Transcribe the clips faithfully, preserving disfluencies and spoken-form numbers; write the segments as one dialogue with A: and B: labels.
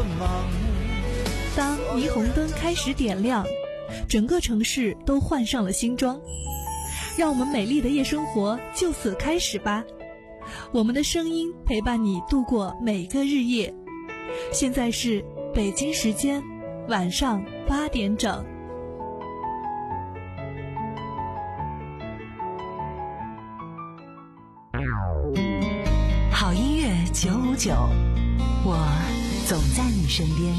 A: 当霓虹灯开始点亮，整个城市都换上了新装，让我们美丽的夜生活就此开始吧。我们的声音陪伴你度过每个日夜。现在是北京时间晚上八点整。
B: 好音乐九五九，我总在你身边。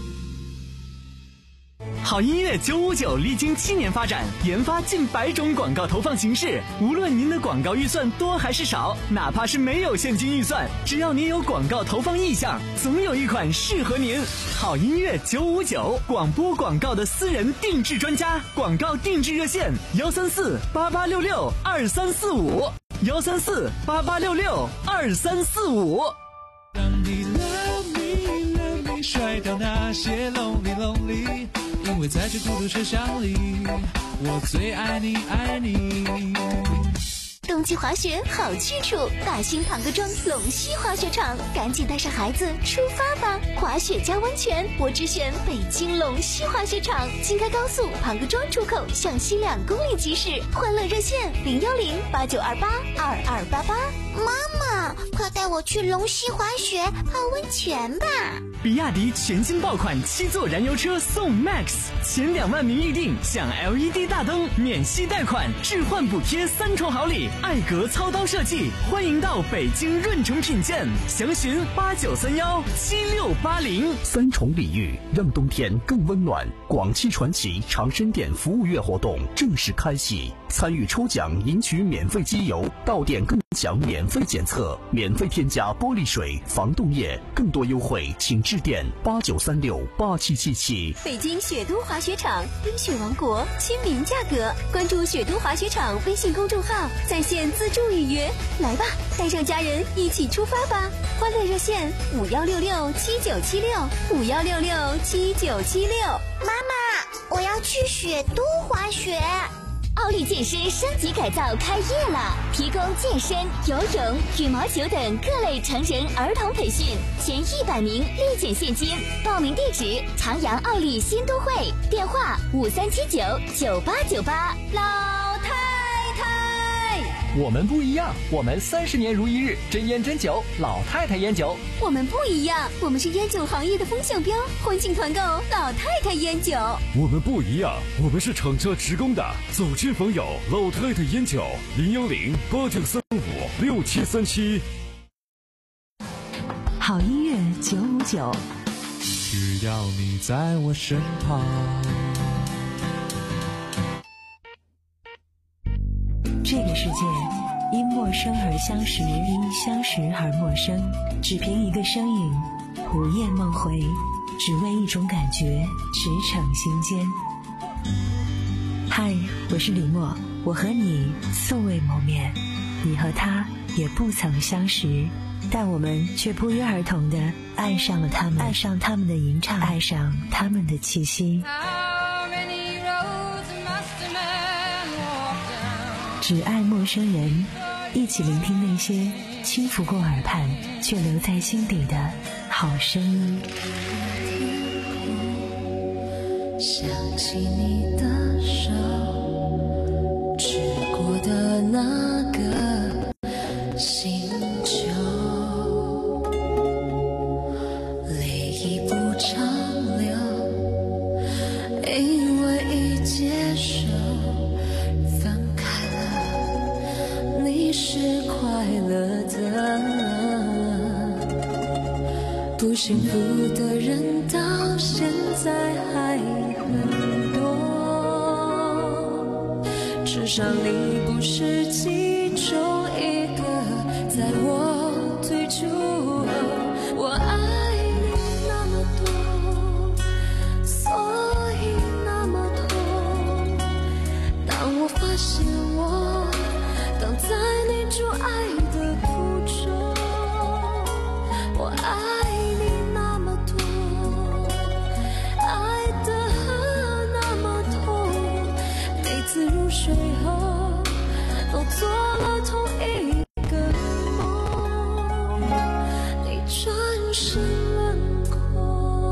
C: 好音乐九五九历经七年发展，研发近百种广告投放形式。无论您的广告预算多还是少，哪怕是没有现金预算，只要您有广告投放意向，总有一款适合您。好音乐九五九，广播广告的私人定制专家，广告定制热线：幺三四八八六六二三四五，幺三四八八六六二三四五。
D: 当你 love me love me 甩掉那些 lonely lonely，因为在这孤独车厢里，我最爱你爱你。
E: 冬季滑雪好去处，大兴庞各庄龙溪滑雪场，赶紧带上孩子出发吧！滑雪加温泉，我只选北京龙溪滑雪场。京开高速庞各庄出口向西两公里即驶，欢乐热线零幺零八九二八二二八八。
F: 妈妈，快带我去龙溪滑雪泡温泉吧！
C: 比亚迪全新爆款七座燃油车送 Max， 前两万名预定享 L E D 大灯，免息贷款，置换补贴三重好礼，艾格操刀设计，欢迎到北京润城品鉴，详询八九三幺七六八零。
G: 三重礼遇，让冬天更温暖。广汽传祺长生店服务月活动正式开启，参与抽奖赢取免费机油，到店更享免费检测，免费添加玻璃水、防冻液，更多优惠请致电八九三六八七七七。
E: 北京雪都滑雪场，冰雪王国，亲民价格。关注雪都滑雪场微信公众号，在线自助预约。来吧，带上家人一起出发吧！欢乐热线五幺六六七九七六五幺六六七九七六。
F: 妈妈，我要去雪都滑雪。
E: 奥利健身升级改造开业了，提供健身、游泳、羽毛球等各类成人儿童培训，前一百名立减现金。报名地址：长阳奥利新都会，电话五三七九九八九八。老太太，
H: 我们不一样，我们三十年如一日，真烟真酒，老太太烟酒。
E: 我们不一样，我们是烟酒行业的风向标，欢庆团购老太太烟酒。
I: 我们不一样，我们是厂家职工的，走亲访友，老太太烟酒，零幺零八九三五六七三七。
B: 好音乐九五九，
D: 只要你在我身旁。
B: 这个世界因陌生而相识，因相识而陌生，只凭一个声音，午夜梦回，只为一种感觉，驰骋心间。嗨，我是李默，我和你素未谋面，你和他也不曾相识，但我们却不约而同地爱上了他们，爱上他们的吟唱，爱上他们的气息。只爱陌生人，一起聆听那些轻拂过耳畔却留在心底的好声音。
J: 想起你的手，去过的那个星球，泪已不长流，因为已接受分开了，你是快乐的，不幸福的人到现在还很多，至少你不是其中一个，在我退出后，我爱你那么多，所以那么痛。当我发现我挡在你主爱的途中，我爱你那么多，爱得那么痛，每次入睡后都做了同一个梦，你转身轮廓。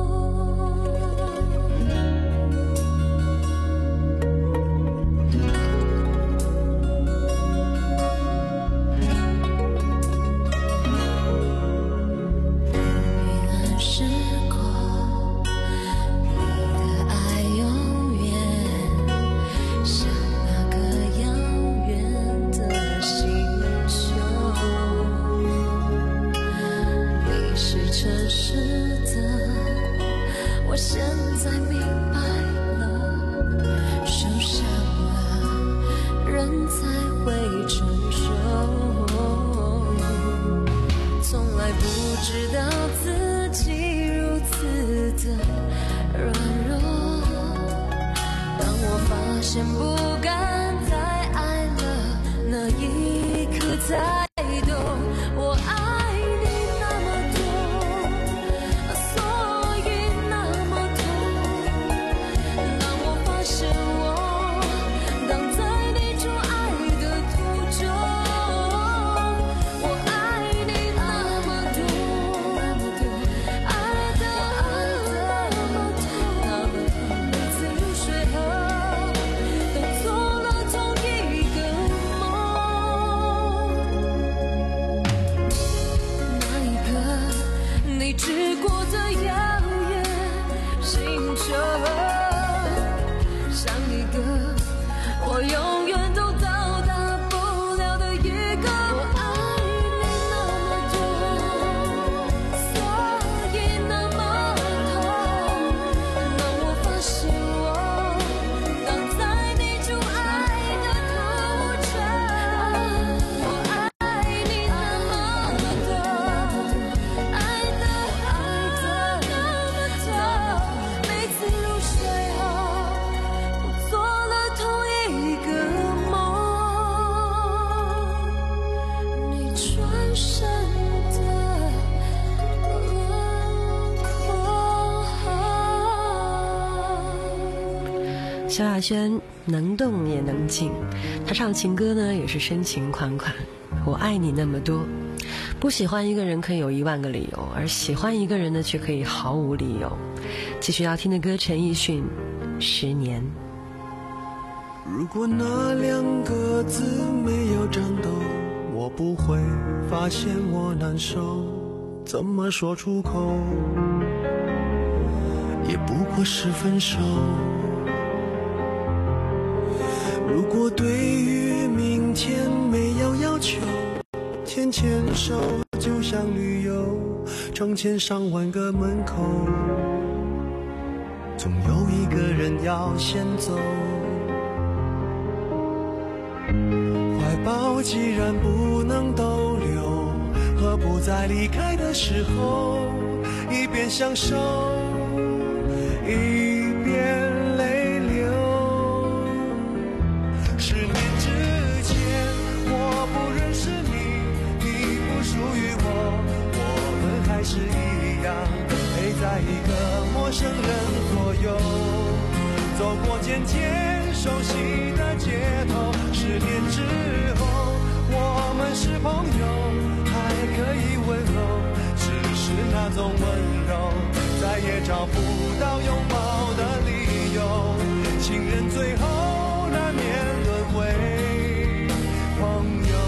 J: 才懂我爱你那么多，所以那么痛。当我发现我挡在你宠爱的途中，我爱你那么多，爱的那么痛，每次入睡后都做了同一个梦。那一刻，你只过着遥远星球，像一个我永远都到达不了的一个我爱你那么多，所以那么痛。当我发现我挡在你宠爱的途中，我爱你那么多，爱的爱的那么痛。每次入睡后都做了同一个梦，你转身的轮廓。
B: 萧亚轩能动也能静，她唱情歌呢也是深情款款。我爱你那么多，不喜欢一个人可以有一万个理由，而喜欢一个人呢却可以毫无理由。继续要听的歌，陈奕迅《十年》。
K: 如果那两个字没有颤抖，我不会发现我难受，怎么说出口，也不过是分手。如果对于明天没有要求，牵牵手就像旅游，成千上万个门口，总有一个人要先走。怀抱既然不能逗留，何不在离开的时候，一边享受一边泪流。十年之前我不认识你，你不属于我，我们还是一样陪在一个陌生人左右，走过渐渐熟悉的街头。十年之后我们是朋友，还可以问候，只是那种温柔再也找不到拥抱的理由。情人最后难免沦为朋友。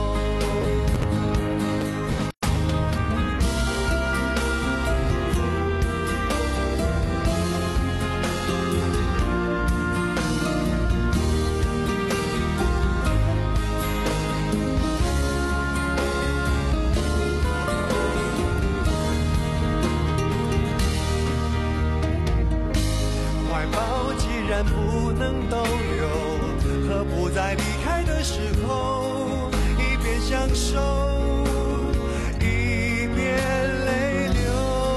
K: 不能逗留，何不在离开的时候，一边享受一边泪流。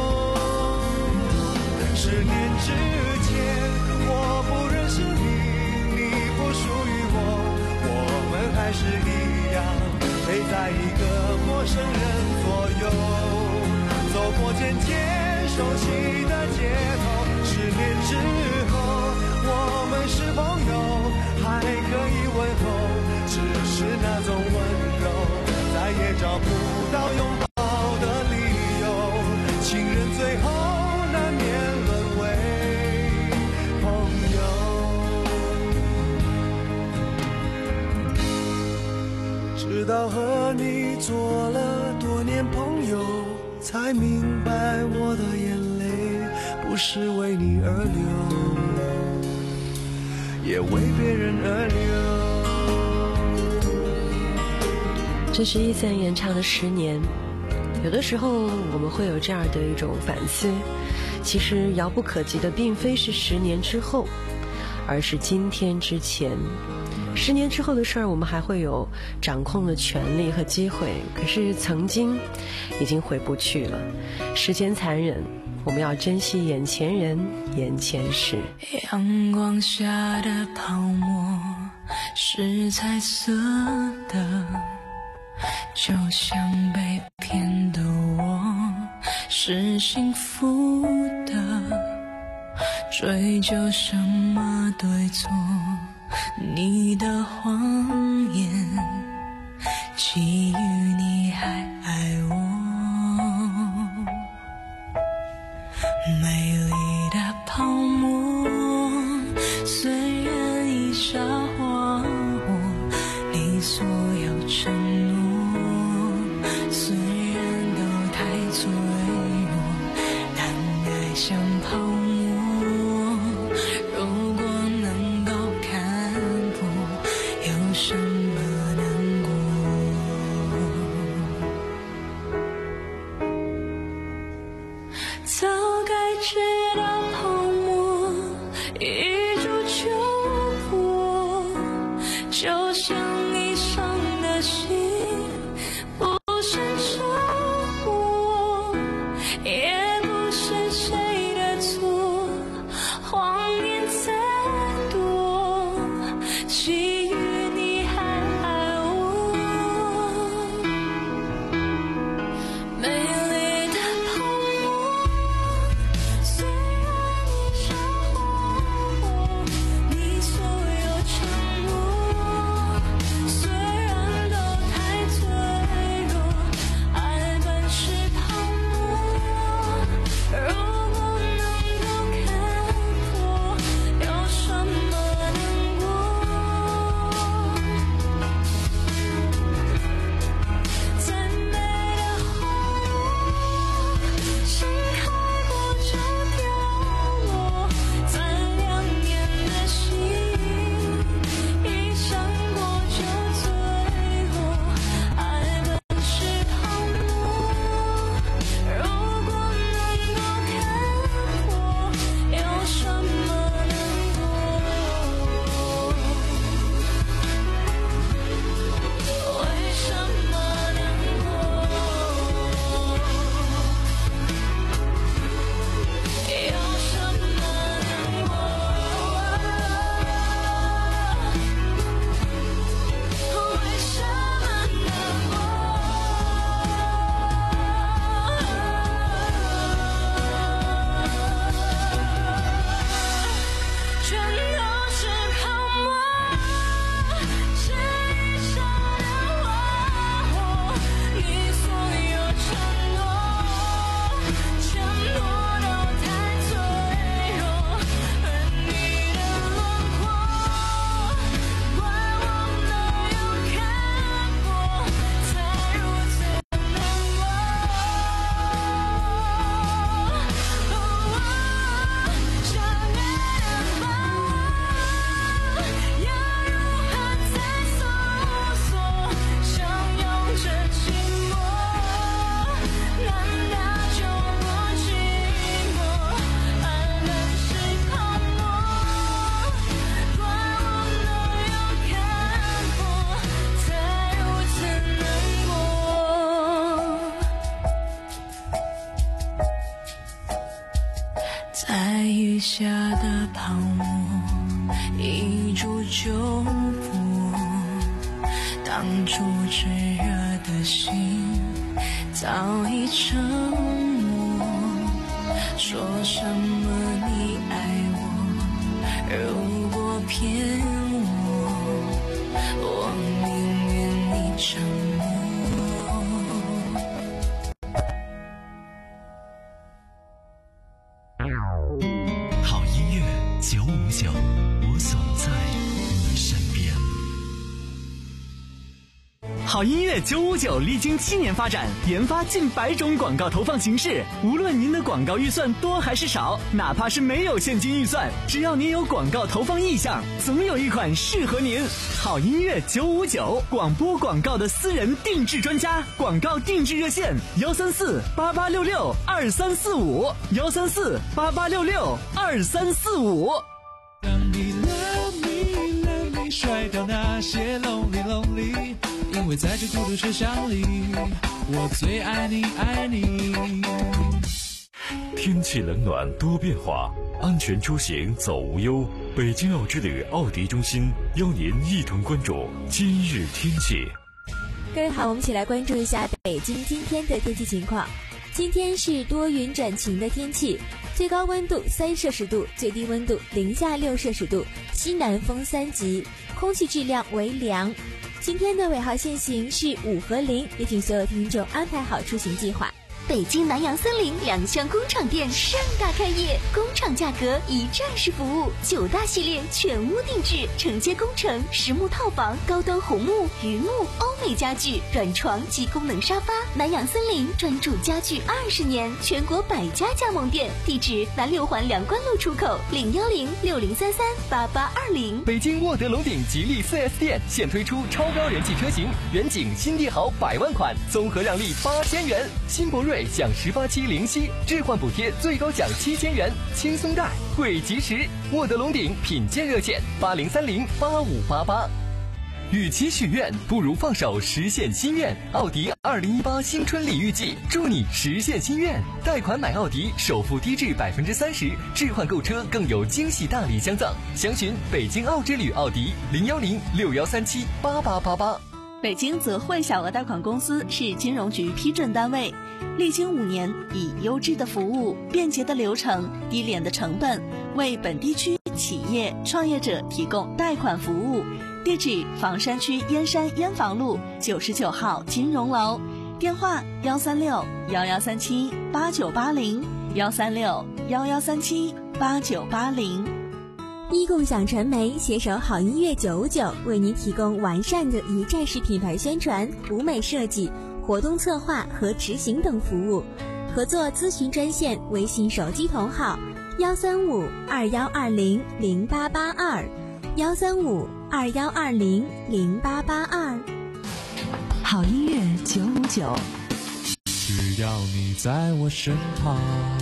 K: 十年之前我不认识你，你不属于我，我们还是一样陪在一个陌生人左右，走过渐渐熟悉的街头。十年之后我们是朋友，还可以问候，只是那种温柔再也找不到拥抱的理由。情人最后难免沦为朋友。直到和你做了多年朋友，才明白我的眼泪不是为你而流，也为别人而
B: 流。这是一三演唱的《十年》。有的时候我们会有这样的一种反思，其实遥不可及的并非是十年之后，而是今天之前。十年之后的事儿，我们还会有掌控的权利和机会，可是曾经已经回不去了。时间残忍，我们要珍惜眼前人眼前事。
J: 阳光下的泡沫是彩色的， 就像被骗的我是幸福的，追究什么对错，你的谎言基于你还爱我，美丽的泡沫虽然已沙化我，你所有承诺虽然都太脆弱，但爱像泡沫，如果能够看破，有什么难过？早该知道泡沫一触就破，就像你伤的心不是折磨，也不是谁的错，谎言再多，基于你还爱我，美丽的泡沫虽然你沙化我，你所有承诺虽然都太脆弱，爱本是泡沫，如果能够看破，有什么难过？再美的花朵，盛开过就凋落，再亮眼的星，一闪过就坠落，爱本是泡沫，如果能够看破，有什么难过？为什么难过？有什么难过？为什么难过？全都是泡沫，是一场的花火，你所有承诺，承诺都太脆弱，而你的轮廓，怪我没有看破，才如此难过。想念的把握，要如何再搜索？相拥着寂寞，难道就不寂寞？爱本是泡沫，怪我没有看破，才如此难过。在雨下的泡沫一触就破，当初炙热的心早已沉默，说什么你爱我，如果骗我，我宁愿你沉默。
C: 好音乐九五九，我总在你身边。好音乐九五九历经七年发展，研发近百种广告投放形式。无论您的广告预算多还是少，哪怕是没有现金预算，只要您有广告投放意向，总有一款适合您。好音乐九五九，广播广告的私人定制专家，广告定制热线幺三四八八六六二三四五幺三四八八六六二三四五。
D: 当你 love me love me 甩掉那些 lonely lonely， 因为在这孤独车厢里，我最爱你爱你。
I: 天气冷暖多变化，安全出行走无忧。北京奥之旅奥迪中心邀您一同关注今日天气。
L: 各位好，我们一起来关注一下北京今天的天气情况。今天是多云转晴的天气，最高温度三摄氏度，最低温度零下六摄氏度，西南风三级，空气质量为良。今天的尾号限行是五和零，也请所有听众安排好出行计划。
E: 北京南洋森林两厢工厂店盛大开业，工厂价格一站式服务，九大系列全屋定制，承接工程、实木套房、高端红木、榆木、欧美家具、软床及功能沙发。南洋森林专注家具二十年，全国百家加盟店，地址南六环梁关路出口，零幺零六零三三八八二零。
H: 北京沃德龙鼎吉利 四 S 店现推出超高人气车型，远景新帝豪百万款，综合让利八千元，新博瑞享十八期零息，置换补贴最高奖七千元，轻松贷惠及时。沃德龙鼎品鉴热线八零三零八五八八。与其许愿，不如放手实现心愿。奥迪二零一八新春礼遇季，祝你实现心愿。贷款买奥迪，首付低至百分之三十，置换购车更有惊喜大礼相赠。详询北京奥之旅奥迪零幺零六幺三七八八八八。
M: 北京泽汇小额贷款公司是金融局批准单位，历经五年，以优质的服务、便捷的流程、低廉的成本，为本地区企业创业者提供贷款服务。地址：房山区燕山燕房路九十九号金融楼，电话：幺三六幺幺三七八九八零，幺三六幺幺三七八九八零。
L: 一共享传媒携手好音乐九五九，为您提供完善的一站式品牌宣传、舞美设计、活动策划和执行等服务。合作咨询专线：微信手机同号幺三五二幺二零零八八二，幺三五二幺二零零八八二。
B: 好音乐九五九，
D: 只要你在我身旁。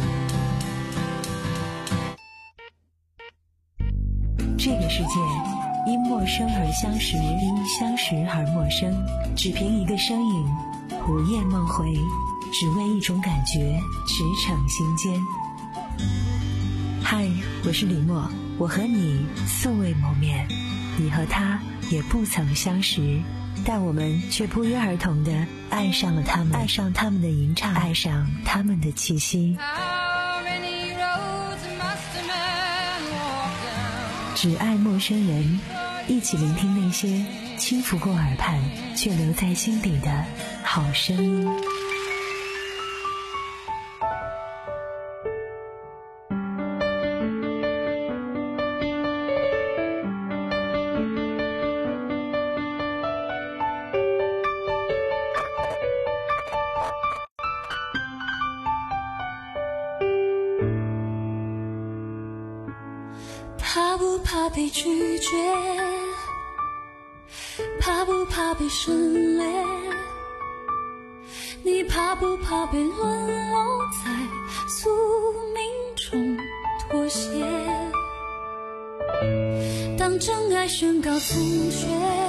B: 这个世界因陌生而相识，因相识而陌生，只凭一个声音，午夜梦回，只为一种感觉，驰骋心间。嗨，我是李默，我和你素未谋面，你和他也不曾相识，但我们却不约而同地爱上了他们，爱上他们的吟唱，爱上他们的气息。只爱陌生人，一起聆听那些轻拂过耳畔却留在心底的好声音。
J: 怕不怕被拒绝？怕不怕被省略？你怕不怕被沦落在宿命中妥协？当真爱宣告从缺，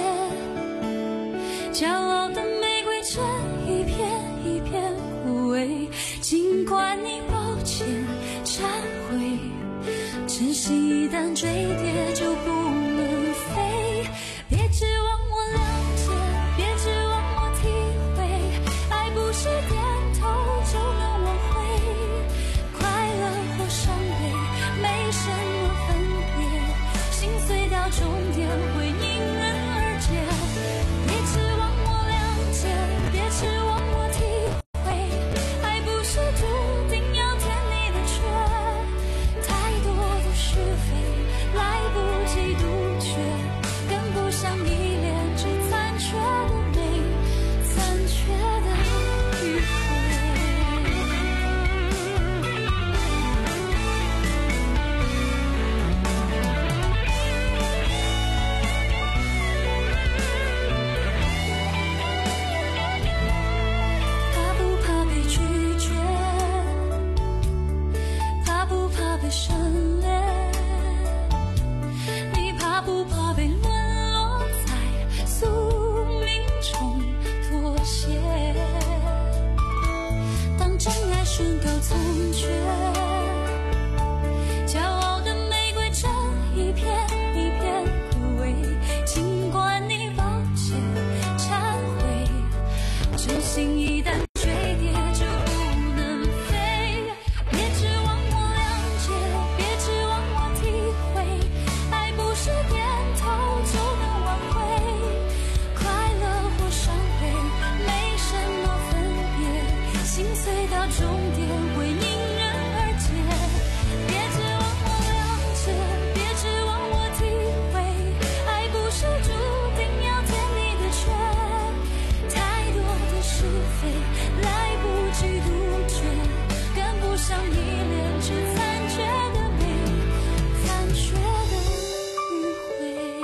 J: 骄傲的玫瑰正一片一片枯萎，尽管你抱歉忏悔，真心一旦坠跌就不能飞，别指望我了解，别指望我体会，爱不是点头就能挽回，快乐或伤悲没什么分别，心碎到终点会迎刃而解，别指望我了解，别指望我体会，爱不是注定要填你的缺，太多的是非来不及杜绝，跟不上依恋这残缺的美，残缺的迂回。怕不怕被拒绝？怕不怕被省略？你怕不怕被沦落在宿命中妥协？当真爱宣告从缺，骄傲的玫瑰正一片一片枯萎，尽管你抱歉忏悔， 心一旦坠跌就不能飞，别指望我谅解，别指望我体会，爱不是点头就能挽回，快乐或伤悲没什么分别，心碎到终点会迎刃而解，别指望我谅解，别指望我体会，爱不是注定要填你的缺，太多的是非来不及杜绝，跟不上依恋，只残缺的美，残缺的迂回。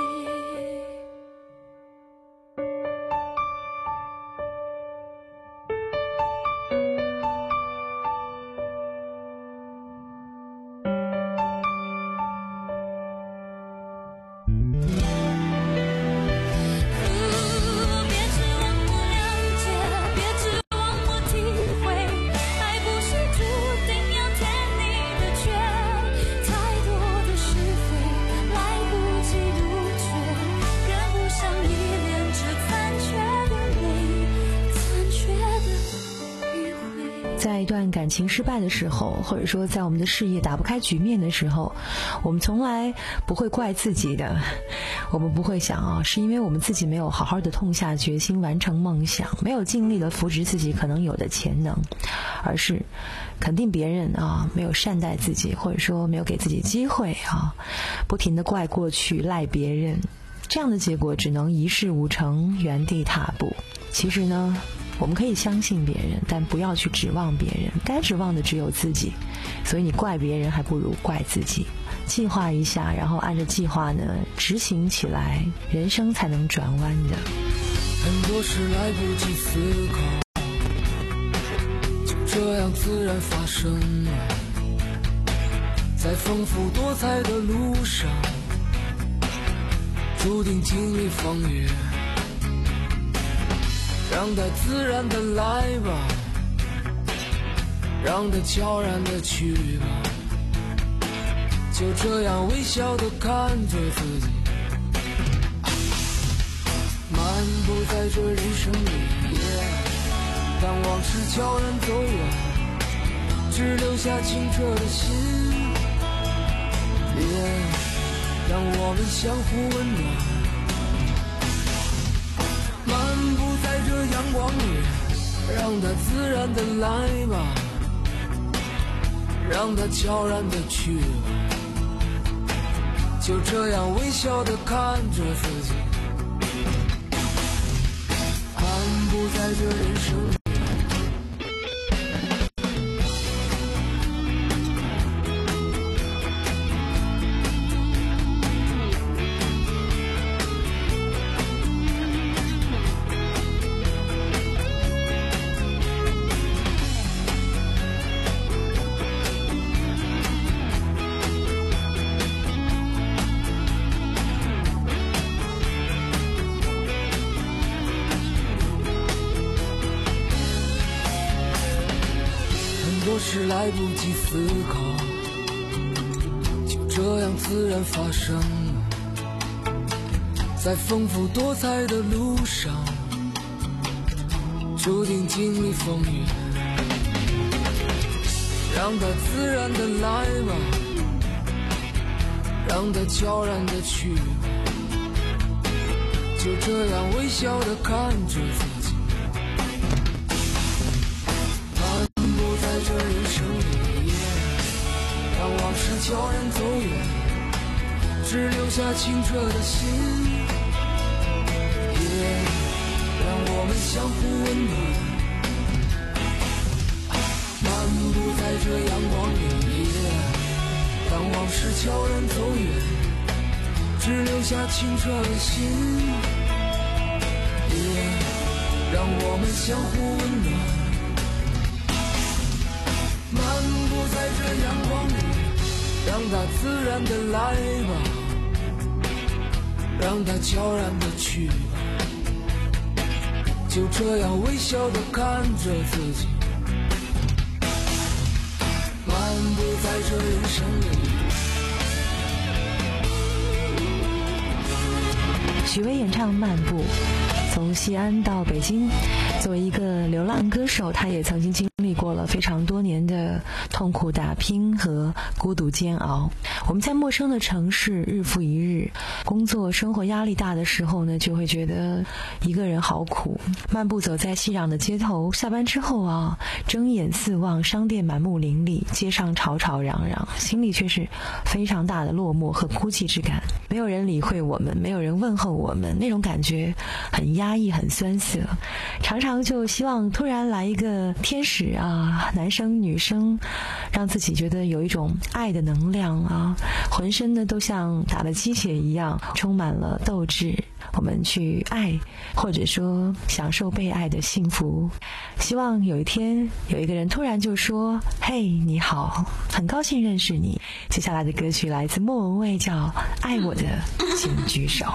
J: 别指望我谅解，别指望我体会，爱不是注定要填你的缺，太多的是非来不及杜绝，跟不上依恋，只残缺的美，残缺的迂回。
B: 在一段感情失败的时候，或者说在我们的事业打不开局面的时候，我们从来不会怪自己的，我们不会想啊，是因为我们自己没有好好的痛下决心完成梦想，没有尽力的扶植自己可能有的潜能，而是肯定别人啊没有善待自己，或者说没有给自己机会啊，不停的怪过去赖别人，这样的结果只能一事无成，原地踏步。其实呢，我们可以相信别人，但不要去指望别人，该指望的只有自己，所以你怪别人还不如怪自己。计划一下，然后按照计划呢执行起来，人生才能转弯的。
D: 很多事来不及思考，就这样自然发生了，在丰富多彩的路上，注定经历风雨，让它自然的来吧，让它悄然的去吧，就这样微笑的看着自己，漫步在这人生里，当往事悄然走远，只留下清澈的心，让我们相互温暖，漫步在这阳光里，让它自然的来吧，让它悄然的去吧，就这样微笑的看着自己，漫步在这人生里。多事来不及思考，就这样自然发生了，在丰富多彩的路上，注定经历风雨，让它自然的来吧，让它悄然的去吧，就这样微笑的看着自己，悄然走远，只留下清澈的心，也让我们相互温暖，漫步在这阳光里，当往事悄然走远，只留下清澈的心，也让我们相互温暖，漫步在这阳光里，让它自然的来吧，让它悄然的去吧，就这样微笑的看着自己，漫步在这人生里。
B: 许巍演唱《漫步》，从西安到北京， 作为一个流浪歌手，他也曾经经历过了非常多年的痛苦打拼和孤独煎熬。我们在陌生的城市日复一日，工作生活压力大的时候呢，就会觉得一个人好苦。漫步走在熙攘的街头，下班之后啊，睁眼四望，商店满目林立，街上吵吵嚷嚷，心里却是非常大的落寞和孤寂之感。没有人理会我们，没有人问候我们，那种感觉很压抑，很酸涩。常常就希望突然来一个天使啊，男生女生，让自己觉得有一种爱的能量啊，浑身呢都像打了鸡血一样，充满了斗志。我们去爱，或者说享受被爱的幸福。希望有一天有一个人突然就说：嘿，你好，很高兴认识你。接下来的歌曲来自莫文蔚，叫《爱我的请举手》。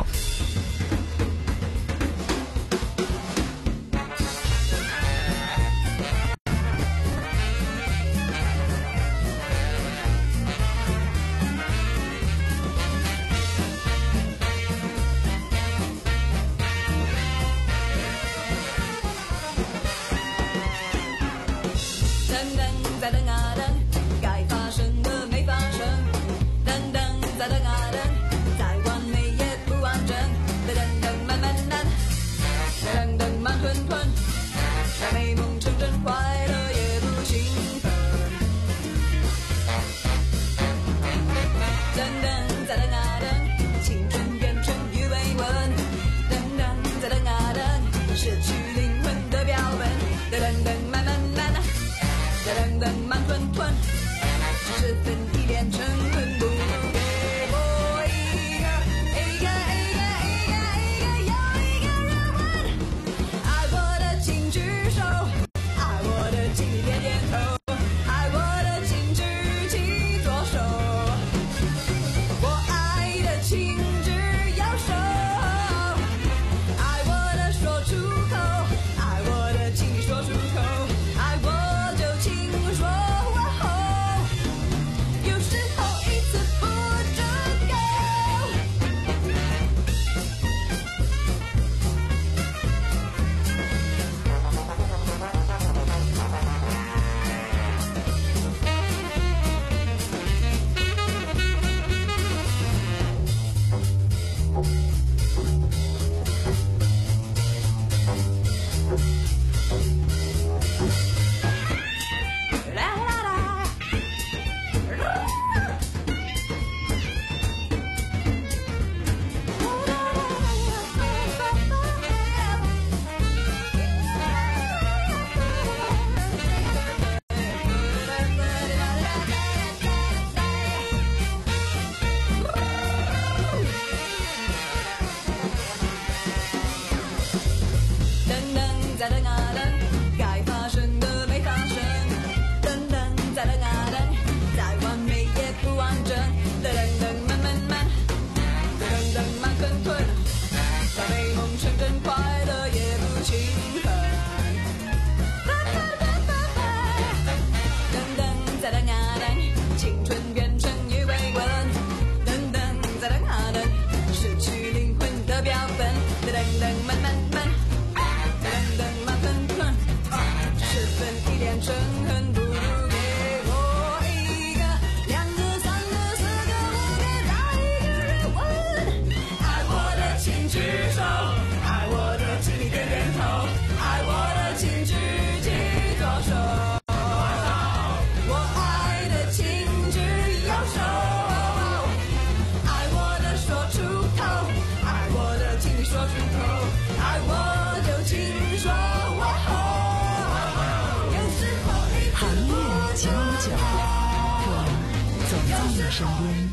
B: 身边。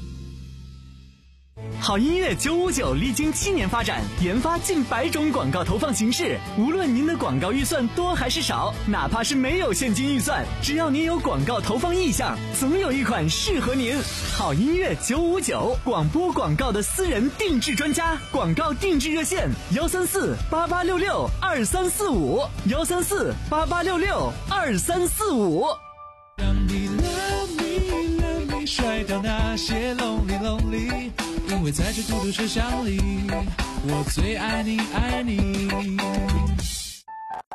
C: 好音乐九五九历经七年发展，研发近百种广告投放形式。无论您的广告预算多还是少，哪怕是没有现金预算，只要您有广告投放意向，总有一款适合您。好音乐九五九，广播广告的私人定制专家，广告定制热线：幺三四八八六六二三四五，幺三四八八六六二三四五。
D: 让你 love me love me 甩掉那些 lonely lonely， 因为在这孤独车厢里，我最爱你爱你。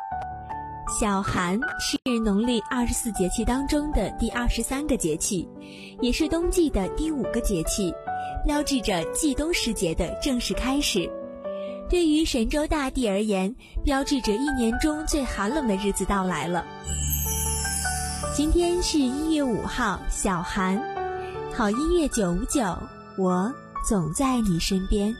L: 小寒是农历二十四节气当中的第二十三个节气，也是冬季的第五个节气，标志着季冬时节的正式开始。对于神州大地而言，标志着一年中最寒冷的日子到来了。今天是一月五号，小寒。好音乐九五九，我总在你身边。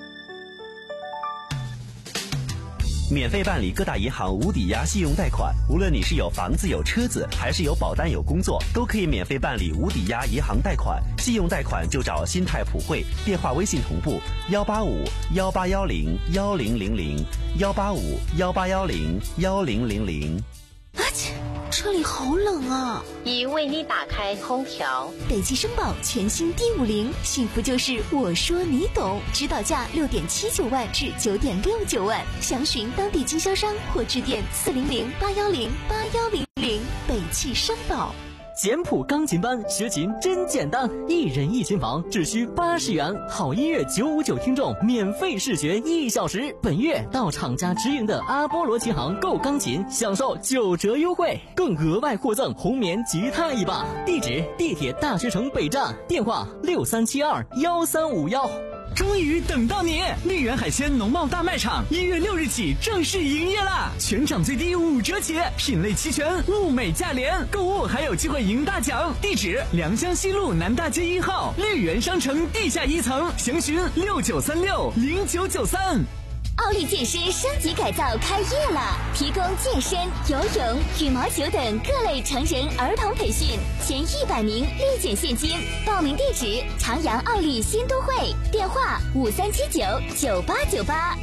N: 免费办理各大银行无抵押信用贷款，无论你是有房子有车子，还是有保单有工作，都可以免费办理无抵押银行贷款。信用贷款就找新泰普惠，电话微信同步幺八五幺八幺零幺零零零幺八五幺八幺零幺零零零。
O: 啊切！车里好冷啊！
P: 已为你打开空调。
O: 北汽绅宝全新 D 五零，幸福就是我说你懂，指导价六点七九万至九点六九万，详询当地经销商或致电四零零八幺零八幺零零。北汽绅宝。
Q: 简谱钢琴班学琴真简单，一人一琴房只需八十元，好音乐九五九听众免费试学一小时。本月到厂家直营的阿波罗琴行购钢琴，享受九折优惠，更额外获赠红棉吉他一把。地址：地铁大学城北站，电话六三七二幺三五幺。
C: 终于等到你！绿源海鲜农贸大卖场一月六日起正式营业啦！全场最低五折起，品类齐全，物美价廉，购物还有机会赢大奖。地址：良乡西路南大街一号绿源商城地下一层，详询六九三六零九九三。
E: 奥利健身升级改造开业了，提供健身、游泳、羽毛球等各类成人儿童培训，前一百名立减现金。报名地址：长阳奥利新都会，电话五三七九九八九八。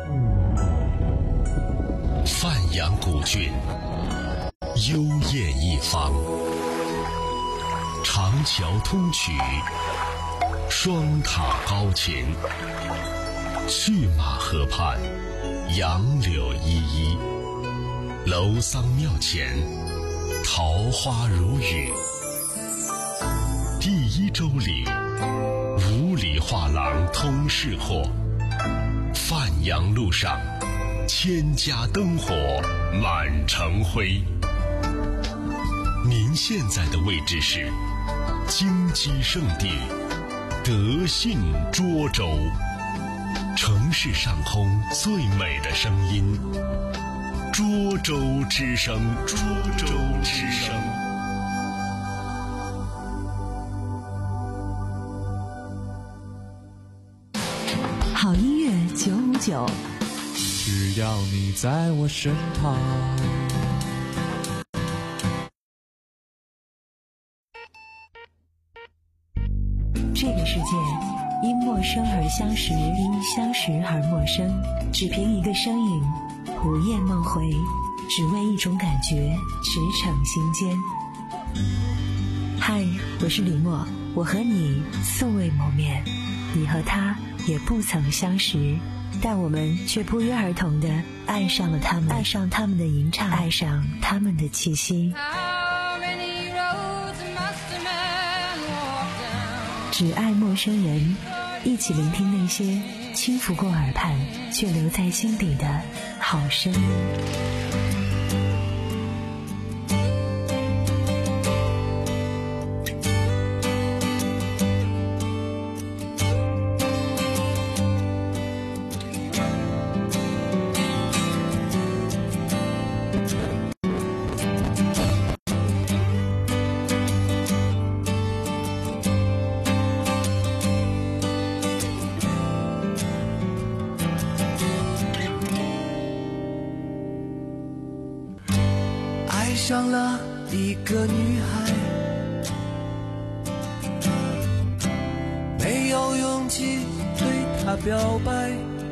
R: 范阳古郡，幽艳一方，长桥通衢，双塔高擎。去马河畔，杨柳依依，楼桑庙前，桃花如雨。第一周里，五里画廊通市货，范阳路上，千家灯火满城辉。您现在的位置是金鸡圣地德信涿州。城市上空最美的声音，涿州之声，涿州之声。
B: 好音乐九五九，
D: 只要你在我身旁。
B: 这个世界因陌生而相识，因相识而陌生，只凭一个声音，午夜梦回，只为一种感觉，驰骋心间。嗨，我是李默，我和你素未谋面，你和他也不曾相识，但我们却不约而同地爱上了他们，爱上他们的吟唱，爱上他们的气息。只爱陌生人，一起聆听那些轻拂过耳畔却留在心底的好声音。
K: 爱上了一个女孩，没有勇气对她表白，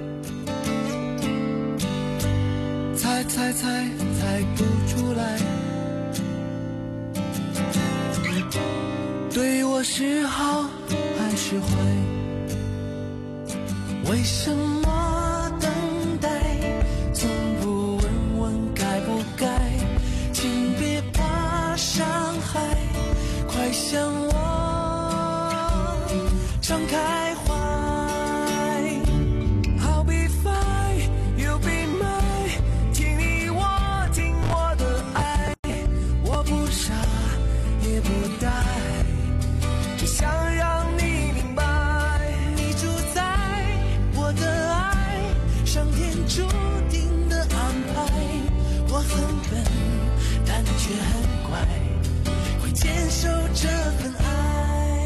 K: 猜猜猜猜不出来，对我是好还是坏？为什么等待从不问问该不该？请别怕伤害，快向我敞开怀。I'll be fine, you'll be mine， 听你我听我很笨，但却很乖，会坚守这份爱。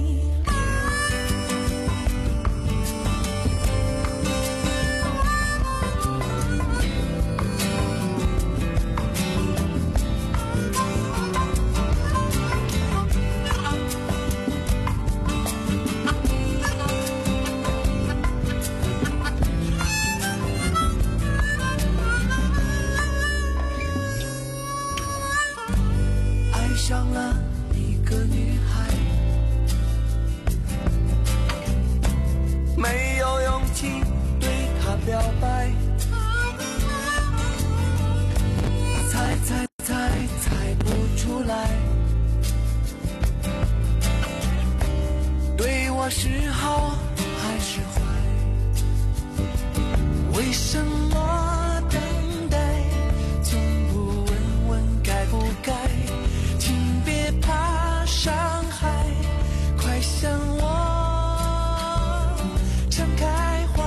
K: 爱上了一个女孩，没有勇气对她表白，猜猜猜猜不出来，对我是好还是坏？为什么等待从不问问该不该？请别怕伤害，快向我敞开怀。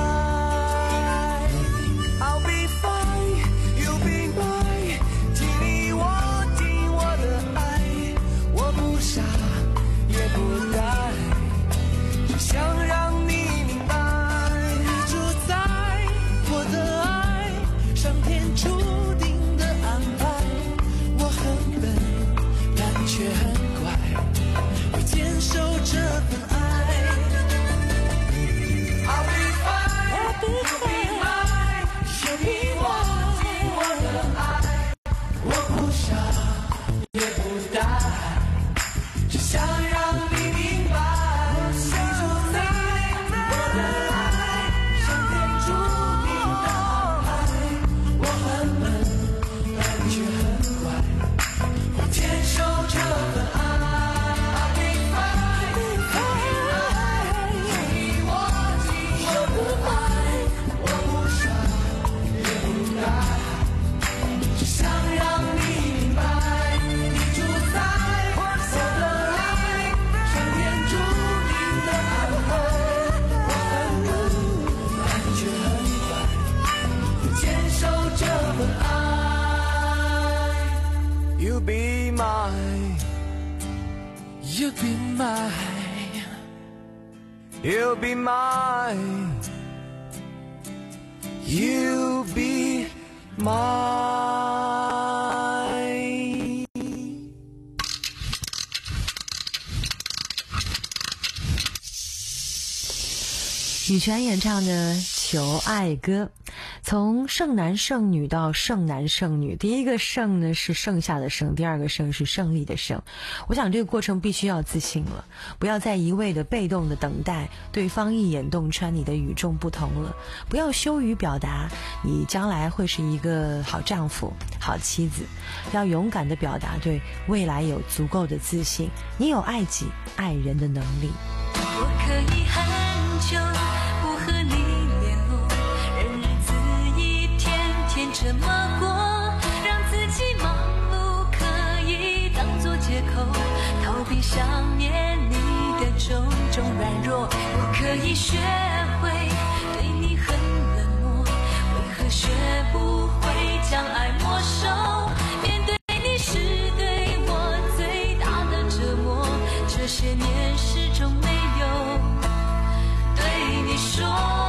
K: I'll be fine, you'll be mine， 请你握紧我的爱，我不傻也不呆，只想让你明白，主宰我的爱，上天注定的安排。我很笨，但却很乖，会坚守这份爱。I'll be fine, you'll be mine， 请你握紧我的爱，我不傻也不呆，只想让你明白，你主宰我的爱，上天注定的安排。我很笨，但却很乖，会坚守这份爱。I'll be fine, you'll be mine， 请你握紧我的爱，我不傻也不呆，只想让你明白，你主宰我的爱，上天注定的安排。我很笨，但却很乖，会坚守这份爱。You be mine, you be mine, you be mine, you be mine。
B: 羽泉演唱的《求爱歌》，从剩男剩女到剩男剩女，第一个剩呢是剩下的剩，第二个剩是胜利的胜。我想这个过程必须要自信了，不要再一味的被动的等待对方一眼洞穿你的与众不同了，不要羞于表达你将来会是一个好丈夫、好妻子，要勇敢的表达对未来有足够的自信，你有爱己爱人的能力。
J: 我可以很久不和你联络，任日子一天天这么过，让自己忙碌可以当作借口，逃避想念你的种种软弱。我可以学会对你很冷漠，为何学不会将爱没收？面对你是对我最大的折磨，这些年始终没有对你说，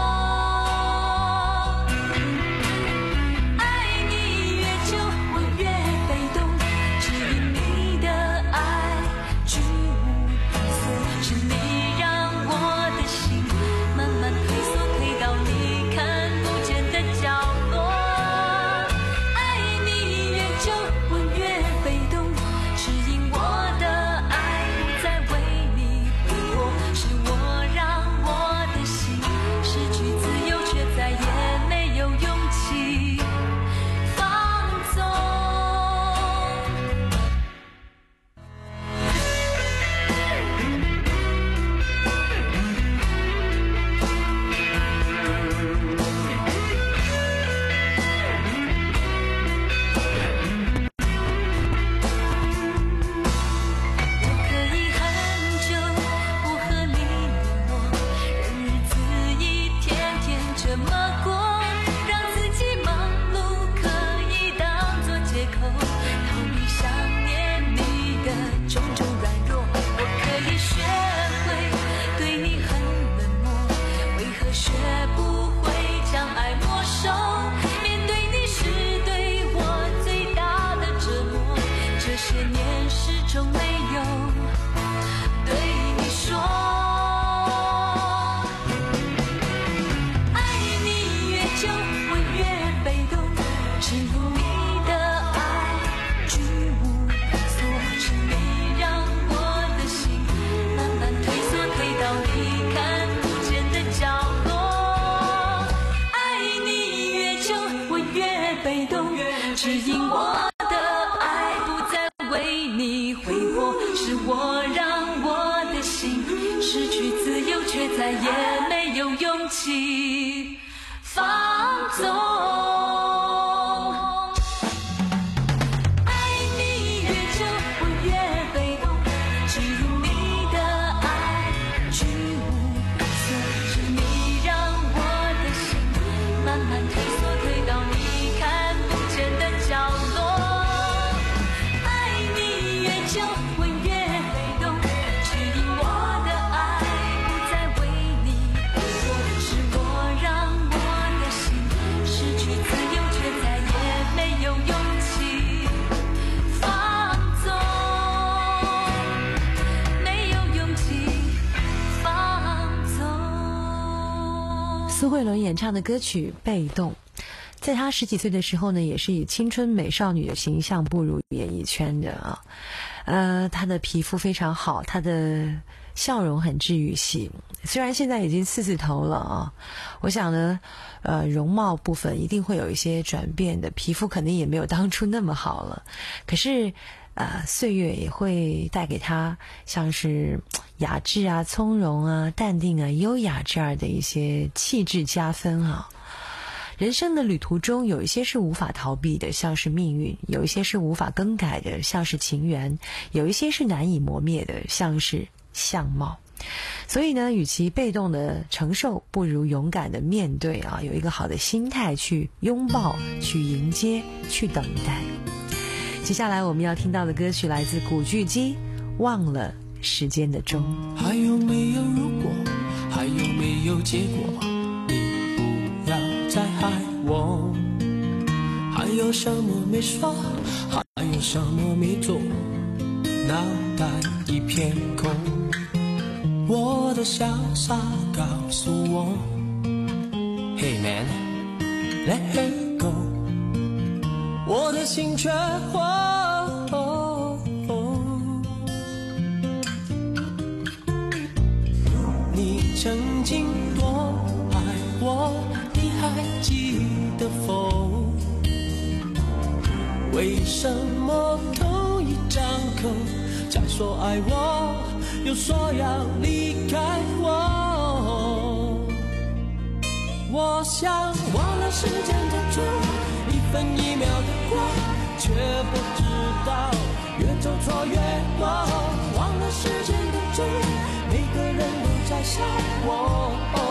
J: 爱你越久我越被动，只因你的爱居无定所，是你让我的心慢慢退缩，退到你看不见的角落。 如你的爱居无所知，你让我的心慢慢退缩，退到你看不见的角落。爱你越久，我越被动，指引我的爱不再为你挥霍，是我让我的心失去自由，却再也没有勇气放纵。爱你越久，我越被动，只因你的爱居无所知，你让我的心慢慢退缩，退到你看不见的角落。爱你越久，我越被动，只因我的爱不再为你挥霍，是我让我的心失去自由，却再也没有勇气放纵，没有勇气放纵。
B: 苏慧伦演唱的歌曲《被动》，在她十几岁的时候呢，也是以青春美少女的形象步入演艺圈的啊。呃，她的皮肤非常好，她的笑容很治愈系。虽然现在已经四字头了啊，我想呢，呃，容貌部分一定会有一些转变的，皮肤肯定也没有当初那么好了。可是，呃，岁月也会带给她像是雅致啊、从容啊、淡定啊、优雅这样的一些气质加分啊。人生的旅途中，有一些是无法逃避的，像是命运；有一些是无法更改的，像是情缘；有一些是难以磨灭的，像是相貌。所以呢，与其被动的承受，不如勇敢的面对啊，有一个好的心态去拥抱、去迎接、去等待。接下来我们要听到的歌曲来自古巨基，《忘了时间的钟》。
D: 还有没有如果，还有没有结果，不要再害我。还有什么没说，还有什么没做，脑袋一片空。我的潇洒告诉我 Hey man, let her go。 我的心却火、哦哦、你曾经多爱我，你还记得否？为什么同一张口再说爱我，又说要离开我？我想忘了时间的钟，一分一秒的过，却不知道越走错越多。忘了时间的钟，每个人都在想我。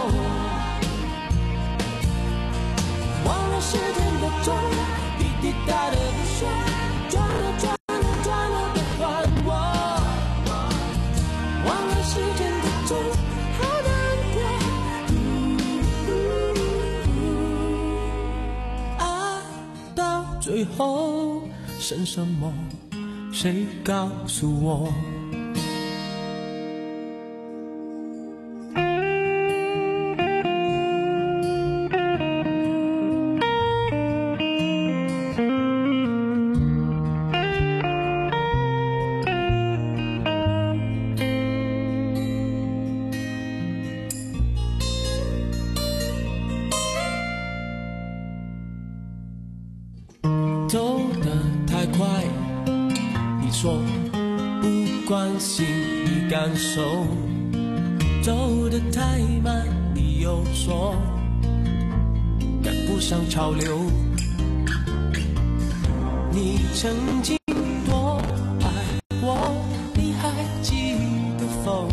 D: 忘了时间的钟，滴滴答的不说，转了转了转了不还我。忘了时间的钟，好难过。爱到最后剩什么？谁告诉我？走得太快，你说不关心你感受；走得太慢，你又说赶不上潮流。你曾经多爱我，你还记得否？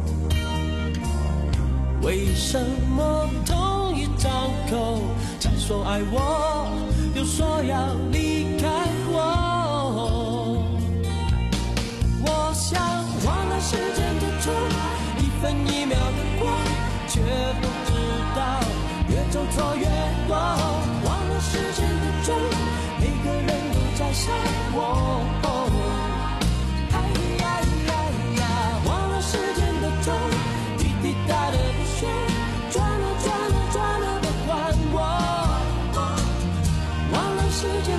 D: 为什么同一张口才说爱我，又说要离开我？我想忘了时间的钟，一分一秒的过，却不知道越走错越多。忘了时间的钟，每个人都在想我。哎呀呀呀，忘了时间的钟，滴滴答的不说，转了转了转了不还我。忘了时间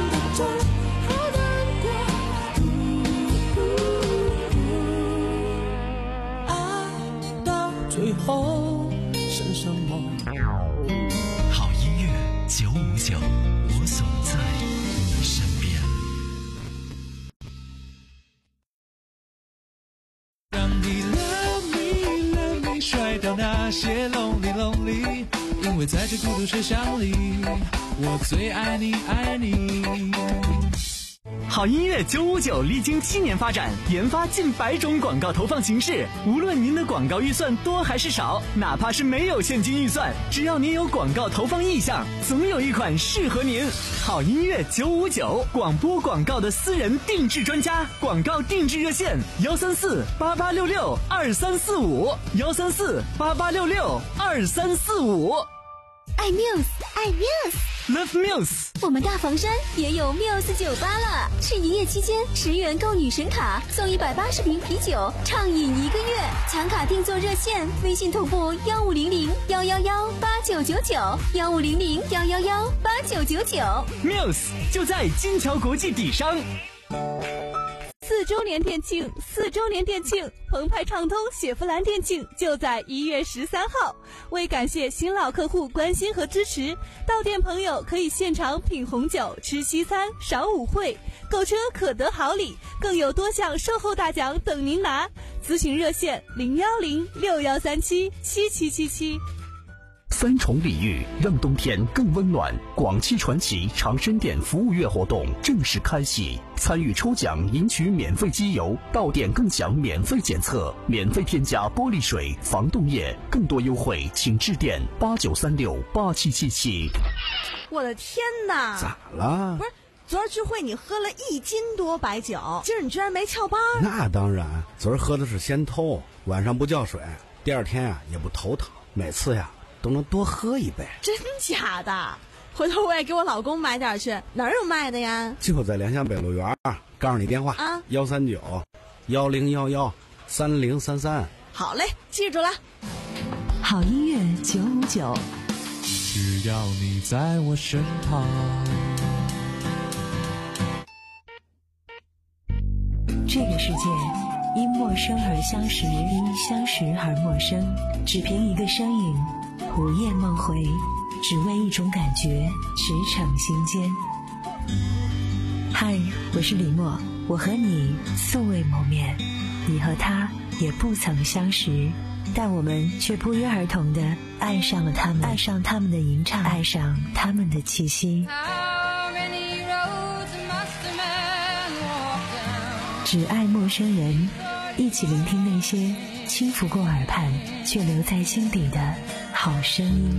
D: 那些 lonely lonely， 因为在这孤独车厢里，我最爱你爱你。
C: 好音乐九五九历经七年发展，研发近百种广告投放形式。无论您的广告预算多还是少，哪怕是没有现金预算，只要您有广告投放意向，总有一款适合您。好音乐九五九，广播广告的私人定制专家，广告定制热线：幺三四八八六六二三四五，幺三四八八六六二三四五。
O: 爱 Muse， 爱 Muse，Love
C: Muse。
O: 我们大房山也有 Muse 酒吧了，是营业期间十元购女神卡送一百八十瓶啤酒，畅饮一个月。抢卡订座热线：微信同步幺五零零幺幺幺八九九九，幺五零零幺幺幺八九九九。
C: Muse 就在金桥国际底商。
A: 四周年店庆，四周年店庆，澎湃畅通雪佛兰店庆就在一月十三号。为感谢新老客户关心和支持，到店朋友可以现场品红酒、吃西餐、赏舞会，购车可得好礼，更有多项售后大奖等您拿。咨询热线零幺零六幺三七七七七七。
G: 三重礼遇让冬天更温暖。广汽传祺长生店服务月活动正式开启，参与抽奖赢取免费机油，到店更享免费检测，免费添加玻璃水、防冻液，更多优惠请致电八九三六八七七七。
S: 我的天哪！
T: 咋了？
S: 不是，昨儿聚会你喝了一斤多白酒，今儿你居然没翘班？
T: 那当然，昨儿喝的是先偷，晚上不叫水，第二天啊也不头疼，每次呀都能多喝一杯。
S: 真假的？回头我也给我老公买点去，哪儿有卖的呀？
T: 就在联想北路园，告诉你电话
S: 啊，
T: 幺三九幺零幺幺三零三三。
S: 好嘞，记住了。
B: 好音乐九五九，
D: 只要你在我身旁。
B: 这个世界因陌生而相识，因相识而陌生，只凭一个身影，午夜梦回，只为一种感觉，驰骋心间。嗨，我是李默，我和你素未谋面，你和他也不曾相识，但我们却不约而同地爱上了他们，爱上他们的吟唱，爱上他们的气息。只爱陌生人，一起聆听那些轻拂过耳畔却留在心底的好声音。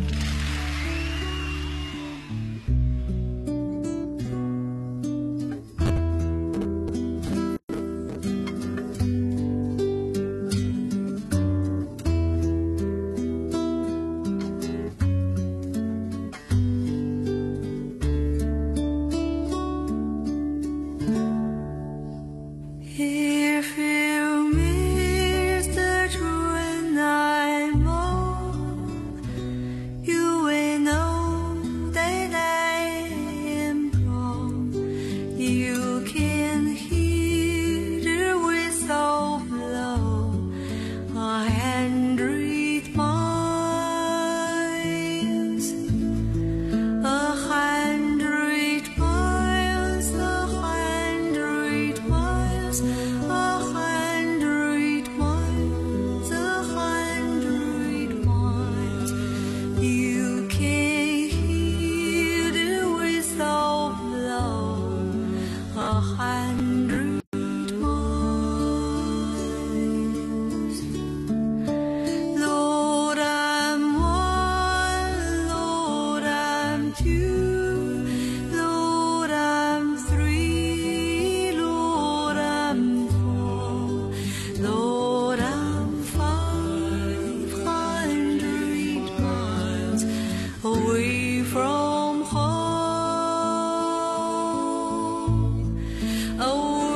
J: away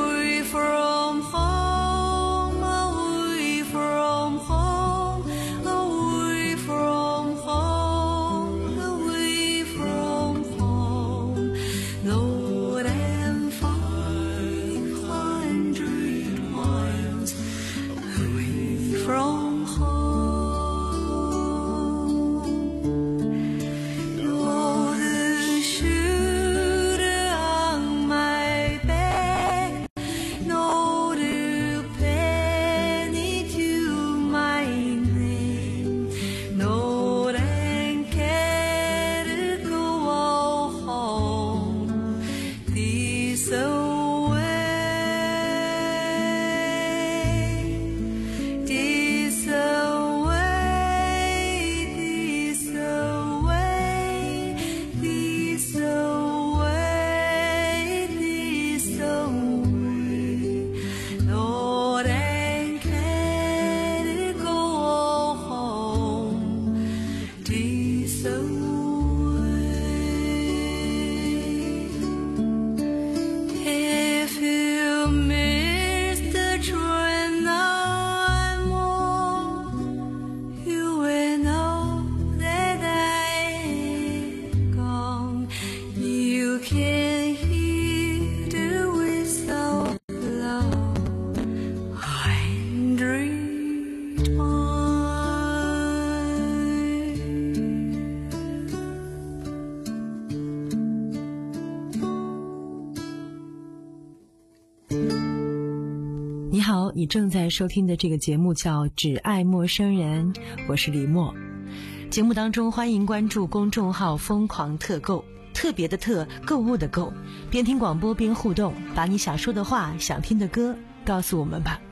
B: 你好，你正在收听的这个节目叫《只爱陌生人》，我是李默。节目当中欢迎关注公众号疯狂特购，特别的特，购物的购，边听广播边互动，把你想说的话、想听的歌告诉我们吧。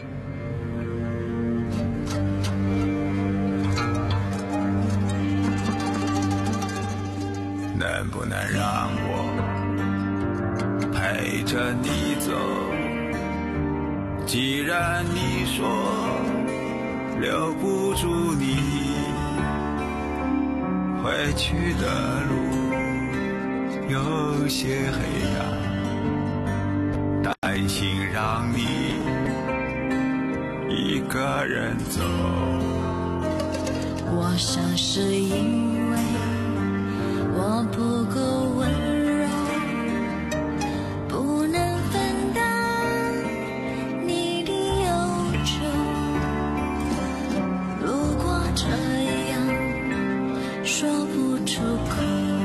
U: 能不能让我陪着你走？既然你说留不住你，回去的路有些黑暗，担心让你一个人走。
J: 我想是因为我不够温柔，不能分担你的忧愁。如果这样说不出口，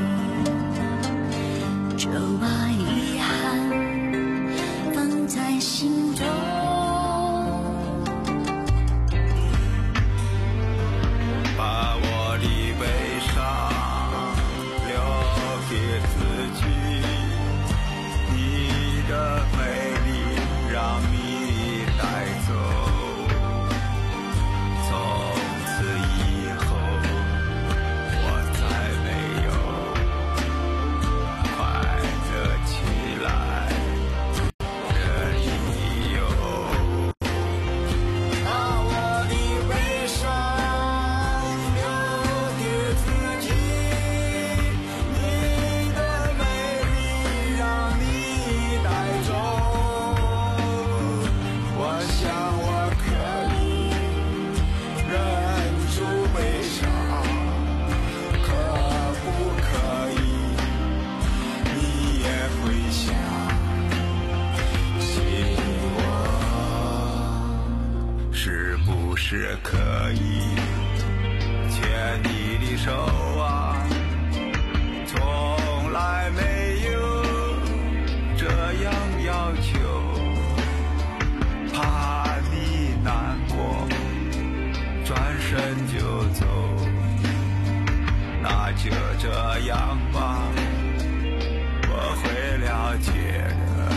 J: 就把遗憾放在心中。
U: 把我的悲伤自己，你的美丽让你带走，从此以后我再没有快乐起来的理由。把我的悲伤留给自己，是可以牵你的手啊，从来没有这样要求，怕你难过转身就走，那就这样吧，我会了解的。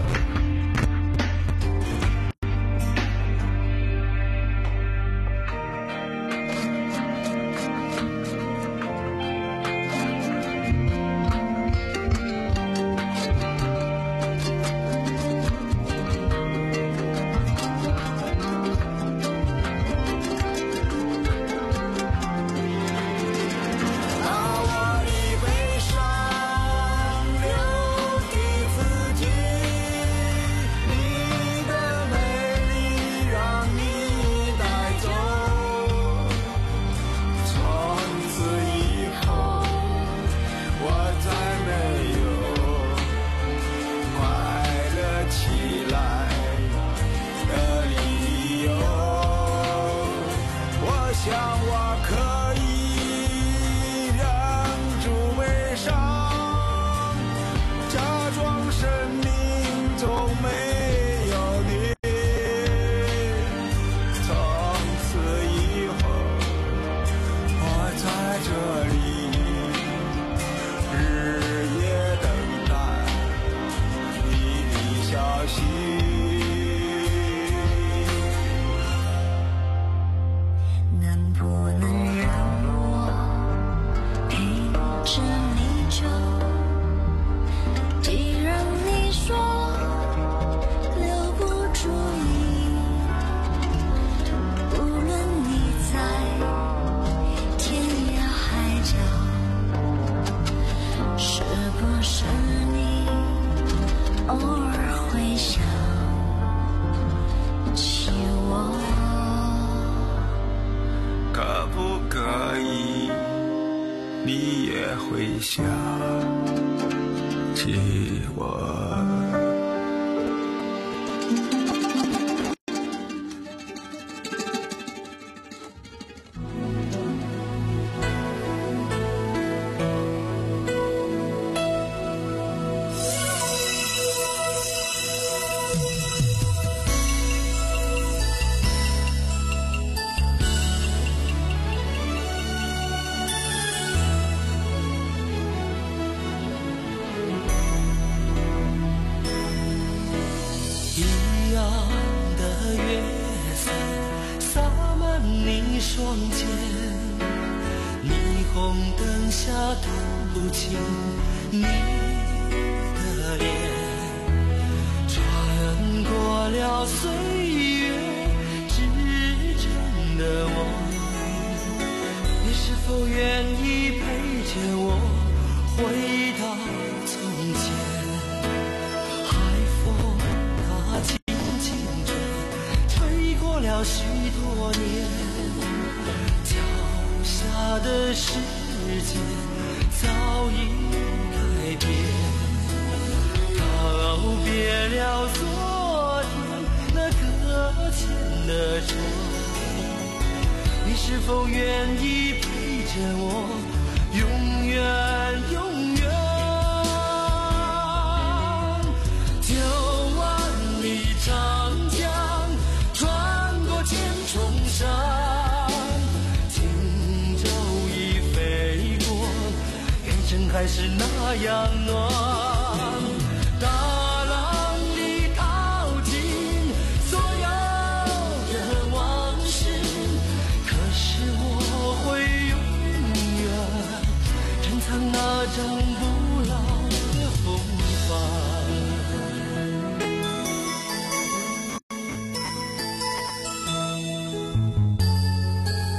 U: 会想起我。
D: 一样的月色洒满你双肩，霓虹灯下看不清你的脸，穿过了岁月之城的我，你是否愿意陪着我回到从前？了许多年，脚下的世界早已改变，告别了昨天那搁浅的船，你是否愿意陪着我永远永远？九万里长江重山，轻舟已飞过，人生还是那样暖。